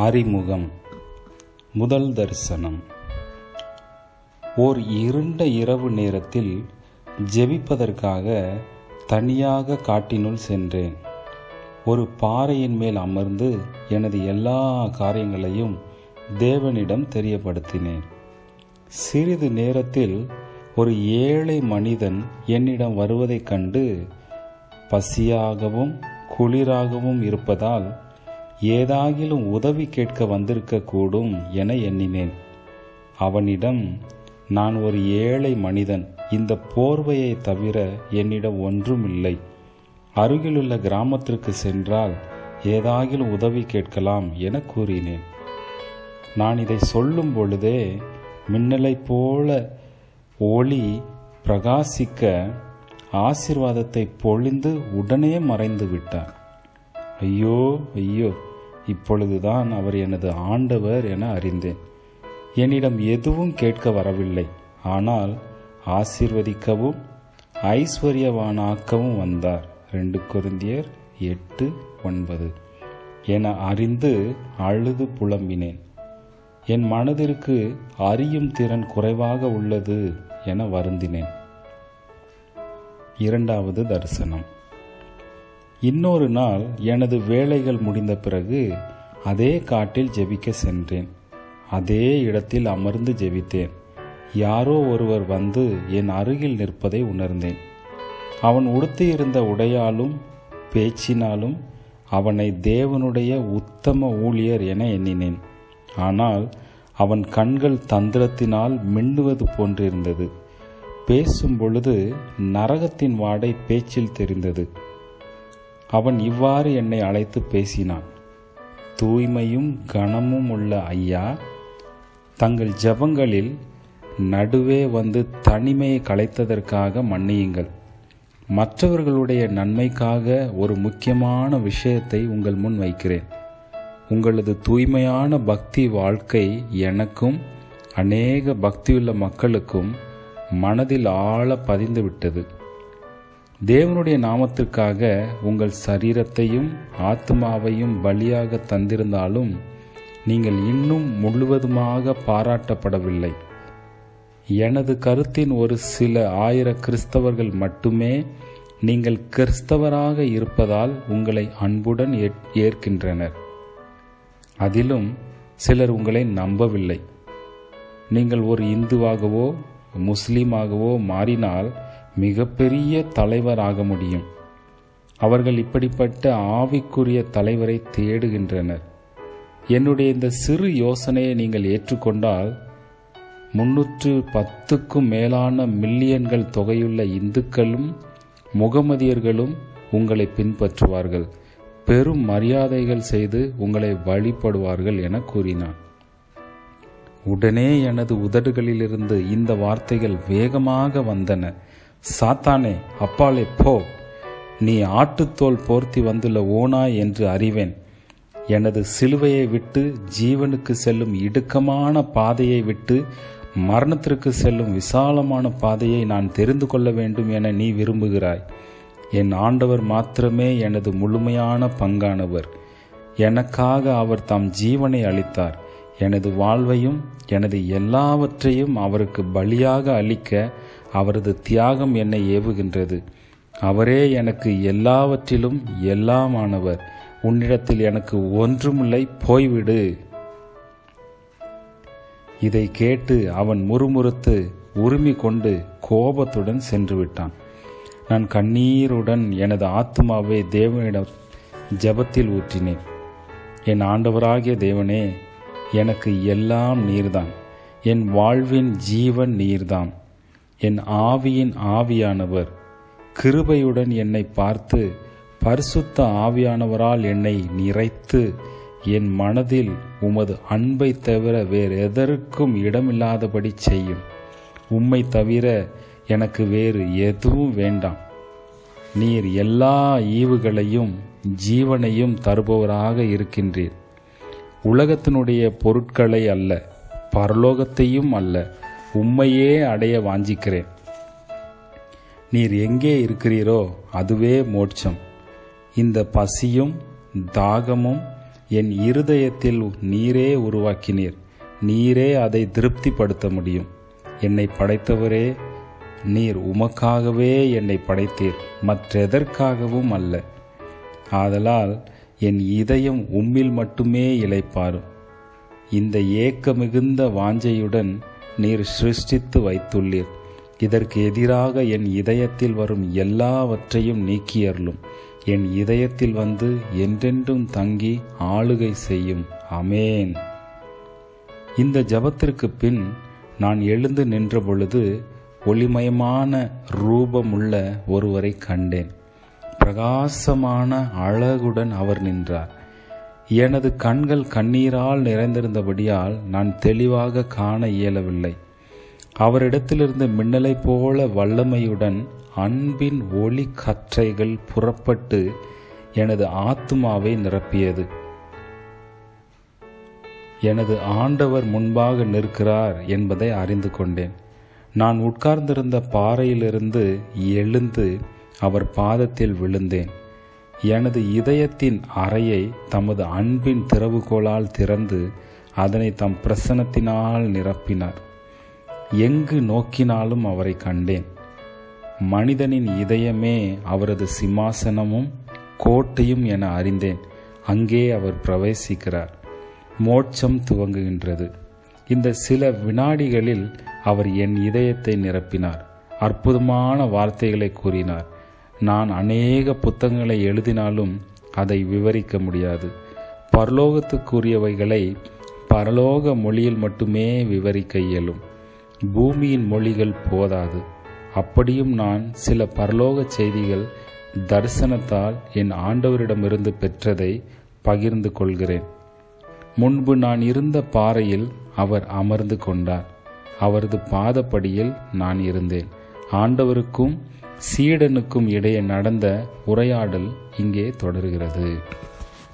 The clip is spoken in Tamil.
அறிமுகம். முதல் தரிசனம். ஓர் இருண்ட இரவு நேரத்தில் ஜெபிப்பதற்காக தனியாக காட்டினுள் சென்றேன். ஒரு பாறையின் மேல் அமர்ந்து எனது எல்லா காரியங்களையும் தேவனிடம் தெரியப்படுத்தினேன். சிறிது நேரத்தில் ஒரு ஏழை மனிதன் என்னிடம் வருவதைக் கண்டு, பசியாகவும் குளிராகவும் இருப்பதால் ஏதாகிலும் உதவி கேட்க வந்திருக்க கூடும் என எண்ணினேன். அவனிடம், நான் ஒரு ஏழை மனிதன், இந்த போர்வையை தவிர என்னிடம் ஒன்றும் இல்லை. அருகிலுள்ள கிராமத்திற்கு சென்றால் ஏதாகிலும் உதவி கேட்கலாம் என கூறினேன். நான் இதை சொல்லும் பொழுதே மின்னலை போல ஒளி பிரகாசிக்க ஆசீர்வாதத்தை பொழிந்து உடனே மறைந்து விட்டார். ஐயோ ஐயோ, இப்பொழுதுதான் அவர் எனது ஆண்டவர் என அறிந்தேன். என்னிடம் எதுவும் கேட்க வரவில்லை, ஆனால் ஆசீர்வதிக்கவும் ஐஸ்வர்யவானாக்கவும் வந்தார். 2 கொரிந்தியர் 8:9 என அறிந்து அழுது புலம்பினேன். என் மனதிற்கு அறியும் திறன் குறைவாக உள்ளது என வருந்தினேன். இரண்டாவது தரிசனம். இன்னொரு நாள் எனது வேலைகள் முடிந்த பிறகு அதே காட்டில் ஜெபிக்க சென்றேன். அதே இடத்தில் அமர்ந்து ஜெபித்தேன். யாரோ ஒருவர் வந்து என் அருகில் நிற்பதை உணர்ந்தேன். அவன் உடுத்தியிருந்த உடையாலும் பேச்சினாலும் அவனை தேவனுடைய உத்தம ஊழியர் என எண்ணினேன். ஆனால் அவன் கண்கள் தந்திரத்தினால் மின்னுவது போன்றிருந்தது. பேசும் பொழுது நரகத்தின் வாடை பேச்சில் தெரிந்தது. அவன் இவ்வாறு என்னை அழைத்து பேசினான். தூய்மையும் கனமும் உள்ள ஐயா, தங்கள் ஜெபங்களில் நடுவே வந்து தனிமையை கலைத்ததற்காக மன்னியுங்கள். மற்றவர்களுடைய நன்மைக்காக ஒரு முக்கியமான விஷயத்தை உங்கள் முன் வைக்கிறேன். உங்களது தூய்மையான பக்தி வாழ்க்கை எனக்கும் அநேக பக்தியுள்ள மக்களுக்கும் மனதில் ஆழ பதிந்துவிட்டது. தேவனுடைய நாமத்திற்காக உங்கள் சரீரத்தையும் ஆத்மாவையும் பலியாக தந்திருந்தாலும் நீங்கள் இன்னும் முழுவதுமாக பாராட்டப்படவில்லை. எனது கருத்தின் ஒரு சில 1000 கிறிஸ்தவர்கள் மட்டுமே நீங்கள் கிறிஸ்தவராக இருப்பதால் உங்களை அன்புடன் ஏற்கின்றனர். அதிலும் சிலர் உங்களை நம்பவில்லை. நீங்கள் ஒரு இந்துவாகவோ முஸ்லீமாகவோ மாறினால் மிகப்பெரிய தலைவராக முடியும். அவர்கள் இப்படிப்பட்ட ஆவிக்குரிய தலைவரை தேடுகின்றனர். என்னுடைய இந்த சிறு யோசனையை நீங்கள் ஏற்றுக்கொண்டால் 310க்கும் மேலான மில்லியன்கள் தொகையுள்ள இந்துக்களும் முகமதியர்களும் உங்களை பின்பற்றுவார்கள், பெரும் மரியாதைகள் செய்து உங்களை வழிபடுவார்கள் என கூறினான். உடனே எனது உதடுகளிலிருந்து இந்த வார்த்தைகள் வேகமாக வந்தன. சாத்தானே, அப்பாலே போ! நீ ஆட்டுத்தோல் போர்த்தி வந்துள்ள ஓனாய் என்று அறிவேன். எனது சிலுவையை விட்டு ஜீவனுக்கு செல்லும் இடுக்கமான பாதையை விட்டு மரணத்திற்கு செல்லும் விசாலமான பாதையை நான் தெரிந்து கொள்ள வேண்டும் என நீ விரும்புகிறாய். என் ஆண்டவர் மாத்திரமே எனது முழுமையான பங்கானவர். எனக்காக அவர் தம் ஜீவனை அளித்தார். எனது வாழ்வையும் எனது எல்லாவற்றையும் அவருக்கு பலியாக அளிக்க அவரது தியாகம் என்னை ஏவுகின்றது. அவரே எனக்கு எல்லாவற்றிலும் எல்லாமானவர். உன்னிடத்தில் எனக்கு ஒன்றுமில்லை, போய்விடு. இதை கேட்டு அவன் முறுமுறுத்து உரிமை கொண்டு கோபத்துடன் சென்று விட்டான். நான் கண்ணீருடன் எனது ஆத்மாவை தேவனிடம் ஜெபத்தில் ஊற்றினேன். என் ஆண்டவராகிய தேவனே, எனக்கு எல்லாம் நீர்தான். என் வாழ்வின் ஜீவன் நீர்தான். என் ஆவியின் ஆவியானவர். கிருபையுடன் என்னை பார்த்து பரிசுத்த ஆவியானவரால் என்னை நிறைத்து என் மனதில் உமது அன்பை தவிர வேறு எதற்கும் இடமில்லாதபடி செய்யும். உம்மை தவிர எனக்கு வேறு எதுவும் வேண்டாம். நீர் எல்லா ஈவுகளையும் ஜீவனையும் தருபவராக இருக்கின்றீர். உலகத்தினுடைய பொருட்களை அல்ல, பரலோகத்தையும் அல்ல, உம்மையே அடைய வாஞ்சிக்கிறேன். நீர் எங்கே இருக்கிறீரோ அதுவே மோட்சம். இந்த பசியும் தாகமும் என் இருதயத்தில் நீரே உருவாக்கினீர். நீரே அதை திருப்திப்படுத்த முடியும். என்னை படைத்தவரே, நீர் உமக்காகவே என்னை படைத்தீர், மற்றெதற்காகவும் அல்ல. ஆதலால் என் இதயம் உம்மில் மட்டுமே இளைப்பாரும். இந்த ஏக்க மிகுந்த வாஞ்சையுடன் நீர் சிருஷ்டித்து வைத்துள்ளீர். இதற்கு எதிராக என் இதயத்தில் வரும் எல்லாவற்றையும் நீக்கியருளும். என் இதயத்தில் வந்து என்றென்றும் தங்கி ஆளுகை செய்யும். ஆமேன். இந்த ஜபத்திற்கு பின் நான் எழுந்து நின்ற பொழுது ஒளிமயமான ரூபமுள்ள ஒருவரை கண்டேன். பிரகாசமான அழகுடன் அவர் நின்றார். எனது கண்கள் கண்ணீரால் நிறைந்திருந்தபடியால் நான் தெளிவாக காண இயலவில்லை. அவரிடத்திலிருந்து மின்னலை போல வல்லமையுடன் அன்பின் ஒளி கற்றைகள் புறப்பட்டு எனது ஆத்துமாவை நிரப்பியது. எனது ஆண்டவர் முன்பாக நிற்கிறார் என்பதை அறிந்து கொண்டேன். நான் உட்கார்ந்திருந்த பாறையிலிருந்து எழுந்து அவர் பாதத்தில் விழுந்தேன். எனது இதயத்தின் அறையை தமது அன்பின் திறவுகோலால் திறந்து அதனை தம் பிரசன்னத்தினால் நிரப்பினார். எங்கு நோக்கினாலும் அவரை கண்டேன். மனிதனின் இதயமே அவரது சிம்மாசனமும் கோட்டையும் என அறிந்தேன். அங்கே அவர் பிரவேசிக்கிறார். மோட்சம் துவங்குகின்றது. இந்த சில வினாடிகளில் அவர் என் இதயத்தை நிரப்பினார். அற்புதமான வார்த்தைகளை கூறினார். நான் அநேக புத்தகங்களை எழுதினாலும் அதை விவரிக்க முடியாது. பரலோகத்துக்குரியவைகளை பரலோக மொழியில் மட்டுமே விவரிக்க இயலும். பூமியின் மொழிகள் போதாது. அப்படியும் நான் சில பரலோக செய்திகள் தரிசனத்தால் என் ஆண்டவரிடமிருந்து பெற்றதை பகிர்ந்து கொள்கிறேன். முன்பு நான் இருந்த பாறையில் அவர் அமர்ந்து கொண்டார். அவரது பாதப்படியில் நான் இருந்தேன். ஆண்டவருக்கும் சீடனுக்கும் இடையே நடந்த உரையாடல் இங்கே தொடர்கிறது.